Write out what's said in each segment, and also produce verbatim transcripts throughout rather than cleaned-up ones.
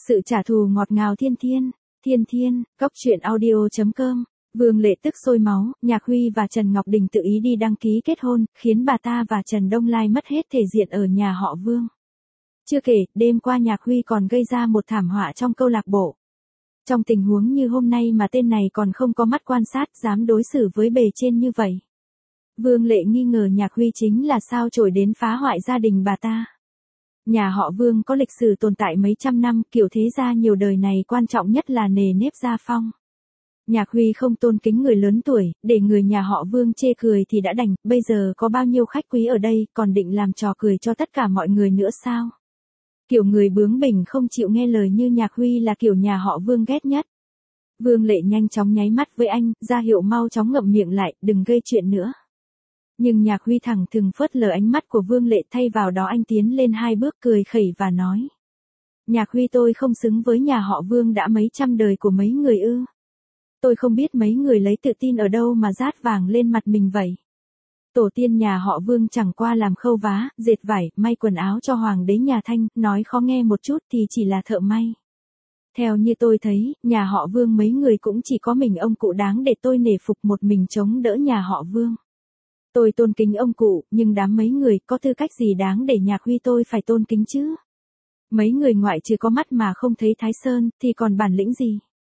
Sự trả thù ngọt ngào thiên thiên, thiên thiên, cốc truyện audio chấm com. Vương Lệ tức sôi máu, Nhạc Huy và Trần Ngọc Đình tự ý đi đăng ký kết hôn, khiến bà ta và Trần Đông Lai mất hết thể diện ở nhà họ Vương. Chưa kể, đêm qua Nhạc Huy còn gây ra một thảm họa trong câu lạc bộ. Trong tình huống như hôm nay mà tên này còn không có mắt quan sát, dám đối xử với bề trên như vậy. Vương Lệ nghi ngờ Nhạc Huy chính là sao chổi đến phá hoại gia đình bà ta. Nhà họ Vương có lịch sử tồn tại mấy trăm năm, kiểu thế gia nhiều đời này quan trọng nhất là nề nếp gia phong. Nhạc Huy không tôn kính người lớn tuổi, để người nhà họ Vương chê cười thì đã đành, bây giờ có bao nhiêu khách quý ở đây, còn định làm trò cười cho tất cả mọi người nữa sao? Kiểu người bướng bỉnh không chịu nghe lời như Nhạc Huy là kiểu nhà họ Vương ghét nhất. Vương Lệ nhanh chóng nháy mắt với anh, ra hiệu mau chóng ngậm miệng lại, đừng gây chuyện nữa. Nhưng Nhạc Huy thẳng thừng phớt lờ ánh mắt của Vương Lệ, thay vào đó anh tiến lên hai bước cười khẩy và nói. Nhạc Huy, tôi không xứng với nhà họ Vương đã mấy trăm đời của mấy người ư. Tôi không biết mấy người lấy tự tin ở đâu mà rát vàng lên mặt mình vậy. Tổ tiên nhà họ Vương chẳng qua làm khâu vá, dệt vải, may quần áo cho hoàng đế nhà Thanh, nói khó nghe một chút thì chỉ là thợ may. Theo như tôi thấy, nhà họ Vương mấy người cũng chỉ có mình ông cụ đáng để tôi nể phục một mình chống đỡ nhà họ Vương. Tôi tôn kính ông cụ, nhưng đám mấy người có tư cách gì đáng để Nhạc Huy tôi phải tôn kính chứ? Mấy người ngoại trừ có mắt mà không thấy Thái Sơn, thì còn bản lĩnh gì?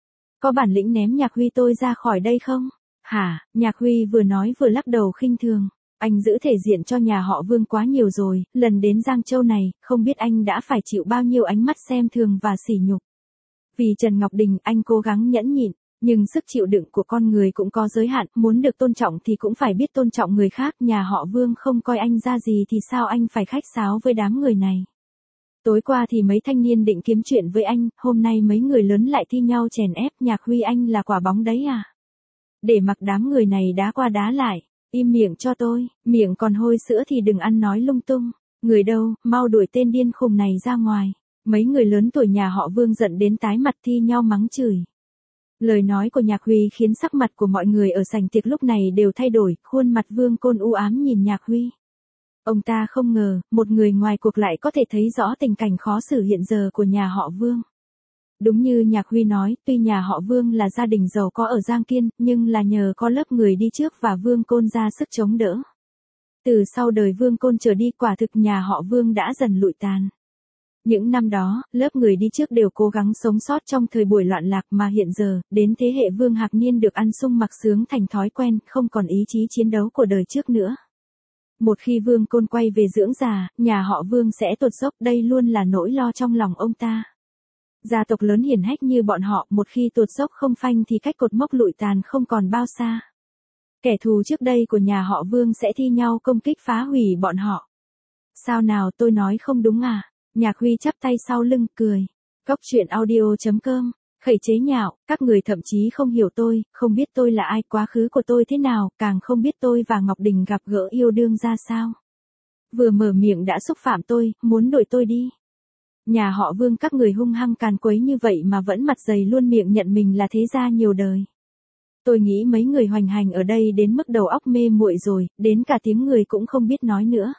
Có bản lĩnh ném Nhạc Huy tôi ra khỏi đây không? Hả? Nhạc Huy vừa nói vừa lắc đầu khinh thường. Anh giữ thể diện cho nhà họ Vương quá nhiều rồi, lần đến Giang Châu này, không biết anh đã phải chịu bao nhiêu ánh mắt xem thường và sỉ nhục. Vì Trần Ngọc Đình, anh cố gắng nhẫn nhịn. Nhưng sức chịu đựng của con người cũng có giới hạn, muốn được tôn trọng thì cũng phải biết tôn trọng người khác, nhà họ Vương không coi anh ra gì thì sao anh phải khách sáo với đám người này. Tối qua thì mấy thanh niên định kiếm chuyện với anh, hôm nay mấy người lớn lại thi nhau chèn ép, Nhạc Huy anh là quả bóng đấy à? Để mặc đám người này đá qua đá lại, im miệng cho tôi, miệng còn hôi sữa thì đừng ăn nói lung tung, người đâu, mau đuổi tên điên khùng này ra ngoài. Mấy người lớn tuổi nhà họ Vương giận đến tái mặt thi nhau mắng chửi. Lời nói của Nhạc Huy khiến sắc mặt của mọi người ở sảnh tiệc lúc này đều thay đổi, khuôn mặt Vương Côn u ám nhìn Nhạc Huy. Ông ta không ngờ, một người ngoài cuộc lại có thể thấy rõ tình cảnh khó xử hiện giờ của nhà họ Vương. Đúng như Nhạc Huy nói, tuy nhà họ Vương là gia đình giàu có ở Giang Kiên, nhưng là nhờ có lớp người đi trước và Vương Côn ra sức chống đỡ. Từ sau đời Vương Côn trở đi, quả thực nhà họ Vương đã dần lụi tàn. Những năm đó, lớp người đi trước đều cố gắng sống sót trong thời buổi loạn lạc, mà hiện giờ, đến thế hệ Vương Hạc Niên được ăn sung mặc sướng thành thói quen, không còn ý chí chiến đấu của đời trước nữa. Một khi Vương Côn quay về dưỡng già, nhà họ Vương sẽ tụt dốc, đây luôn là nỗi lo trong lòng ông ta. Gia tộc lớn hiển hách như bọn họ, một khi tụt dốc không phanh thì cách cột mốc lụi tàn không còn bao xa. Kẻ thù trước đây của nhà họ Vương sẽ thi nhau công kích phá hủy bọn họ. Sao nào, tôi nói không đúng à? Nhạc Huy chắp tay sau lưng, cười. Cốc truyện audio chấm com. Khẩy chế nhạo, các người thậm chí không hiểu tôi, không biết tôi là ai, quá khứ của tôi thế nào, càng không biết tôi và Ngọc Đình gặp gỡ yêu đương ra sao. Vừa mở miệng đã xúc phạm tôi, muốn đuổi tôi đi. Nhà họ Vương các người hung hăng càn quấy như vậy mà vẫn mặt dày luôn miệng nhận mình là thế gia nhiều đời. Tôi nghĩ mấy người hoành hành ở đây đến mức đầu óc mê muội rồi, đến cả tiếng người cũng không biết nói nữa.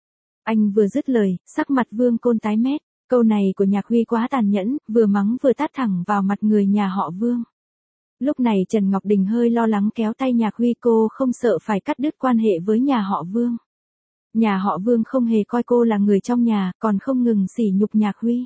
Anh vừa dứt lời, sắc mặt Vương Côn tái mét, câu này của Nhạc Huy quá tàn nhẫn, vừa mắng vừa tát thẳng vào mặt người nhà họ Vương. Lúc này Trần Ngọc Đình hơi lo lắng kéo tay Nhạc Huy, cô không sợ phải cắt đứt quan hệ với nhà họ Vương. Nhà họ Vương không hề coi cô là người trong nhà, còn không ngừng sỉ nhục Nhạc Huy.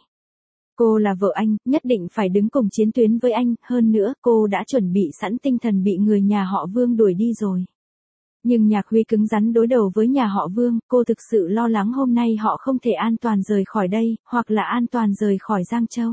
Cô là vợ anh, nhất định phải đứng cùng chiến tuyến với anh, hơn nữa cô đã chuẩn bị sẵn tinh thần bị người nhà họ Vương đuổi đi rồi. Nhưng Nhạc Huy cứng rắn đối đầu với nhà họ Vương, cô thực sự lo lắng hôm nay họ không thể an toàn rời khỏi đây, hoặc là an toàn rời khỏi Giang Châu.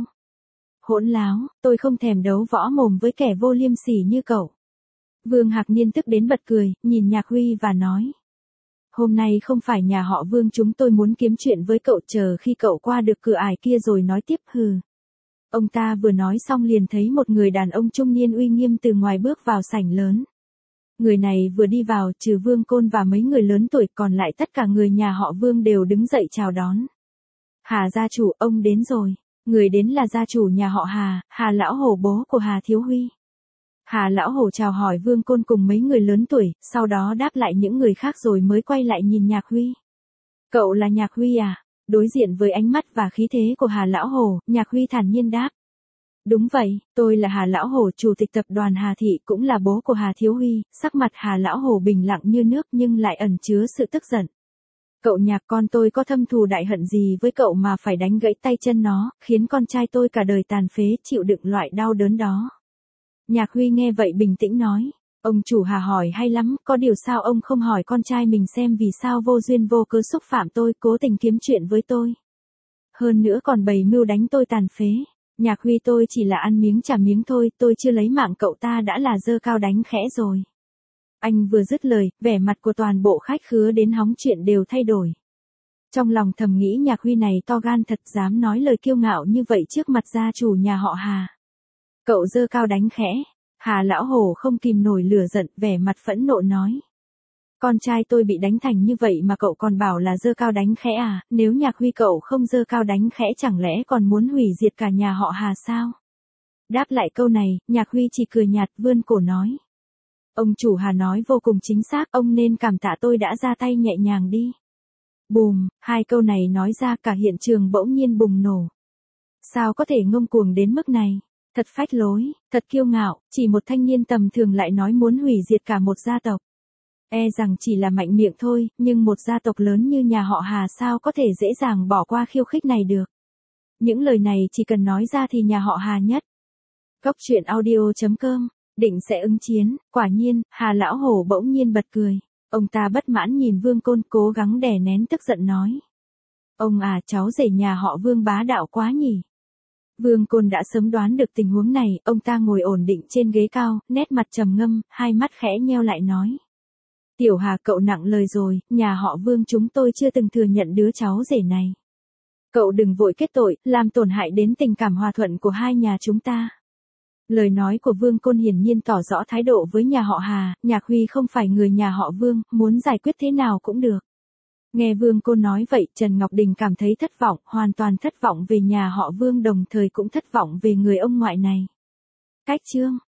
Hỗn láo, tôi không thèm đấu võ mồm với kẻ vô liêm sỉ như cậu. Vương Hạc Niên tức đến bật cười, nhìn Nhạc Huy và nói. Hôm nay không phải nhà họ Vương chúng tôi muốn kiếm chuyện với cậu, chờ khi cậu qua được cửa ải kia rồi nói tiếp, hừ. Ông ta vừa nói xong liền thấy một người đàn ông trung niên uy nghiêm từ ngoài bước vào sảnh lớn. Người này vừa đi vào, trừ Vương Côn và mấy người lớn tuổi, còn lại tất cả người nhà họ Vương đều đứng dậy chào đón. Hà gia chủ, ông đến rồi. Người đến là gia chủ nhà họ Hà, Hà lão hổ, bố của Hà Thiếu Huy. Hà lão hổ chào hỏi Vương Côn cùng mấy người lớn tuổi, sau đó đáp lại những người khác rồi mới quay lại nhìn Nhạc Huy. Cậu là Nhạc Huy à? Đối diện với ánh mắt và khí thế của Hà Lão Hổ, Nhạc Huy thản nhiên đáp. Đúng vậy, tôi là Hà Lão Hổ, chủ tịch tập đoàn Hà Thị, cũng là bố của Hà Thiếu Huy. Sắc mặt Hà Lão Hổ bình lặng như nước nhưng lại ẩn chứa sự tức giận. Cậu Nhạc, con tôi có thâm thù đại hận gì với cậu mà phải đánh gãy tay chân nó, khiến con trai tôi cả đời tàn phế chịu đựng loại đau đớn đó. Nhạc Huy nghe vậy bình tĩnh nói. Ông chủ Hà hỏi hay lắm, có điều sao ông không hỏi con trai mình xem vì sao vô duyên vô cớ xúc phạm tôi, cố tình kiếm chuyện với tôi. Hơn nữa còn bày mưu đánh tôi tàn phế. Nhạc Huy, tôi chỉ là ăn miếng trả miếng thôi, tôi chưa lấy mạng cậu ta đã là giơ cao đánh khẽ rồi. Anh vừa dứt lời, vẻ mặt của toàn bộ khách khứa đến hóng chuyện đều thay đổi. Trong lòng thầm nghĩ Nhạc Huy này to gan thật, dám nói lời kiêu ngạo như vậy trước mặt gia chủ nhà họ Hà. Cậu giơ cao đánh khẽ. Hà Lão Hổ không kìm nổi lửa giận, vẻ mặt phẫn nộ nói. Con trai tôi bị đánh thành như vậy mà cậu còn bảo là giơ cao đánh khẽ à, nếu Nhạc Huy cậu không giơ cao đánh khẽ chẳng lẽ còn muốn hủy diệt cả nhà họ Hà sao? Đáp lại câu này, Nhạc Huy chỉ cười nhạt vươn cổ nói. Ông chủ Hà nói vô cùng chính xác, ông nên cảm tạ tôi đã ra tay nhẹ nhàng đi. Bùm, hai câu này nói ra cả hiện trường bỗng nhiên bùng nổ. Sao có thể ngông cuồng đến mức này? Thật phách lối, thật kiêu ngạo, chỉ một thanh niên tầm thường lại nói muốn hủy diệt cả một gia tộc. E rằng chỉ là mạnh miệng thôi, nhưng một gia tộc lớn như nhà họ Hà sao có thể dễ dàng bỏ qua khiêu khích này được. Những lời này chỉ cần nói ra thì nhà họ Hà nhất. Cốc truyện audio chấm com, định sẽ ứng chiến, quả nhiên, Hà Lão Hổ bỗng nhiên bật cười. Ông ta bất mãn nhìn Vương Côn cố gắng đè nén tức giận nói. Ông à, cháu rể nhà họ Vương bá đạo quá nhỉ. Vương Côn đã sớm đoán được tình huống này, ông ta ngồi ổn định trên ghế cao, nét mặt trầm ngâm, hai mắt khẽ nheo lại nói. Tiểu Hà, cậu nặng lời rồi, nhà họ Vương chúng tôi chưa từng thừa nhận đứa cháu rể này. Cậu đừng vội kết tội, làm tổn hại đến tình cảm hòa thuận của hai nhà chúng ta. Lời nói của Vương Côn hiển nhiên tỏ rõ thái độ với nhà họ Hà, Nhạc Huy không phải người nhà họ Vương, muốn giải quyết thế nào cũng được. Nghe Vương Côn nói vậy, Trần Ngọc Đình cảm thấy thất vọng, hoàn toàn thất vọng về nhà họ Vương, đồng thời cũng thất vọng về người ông ngoại này. Cách chương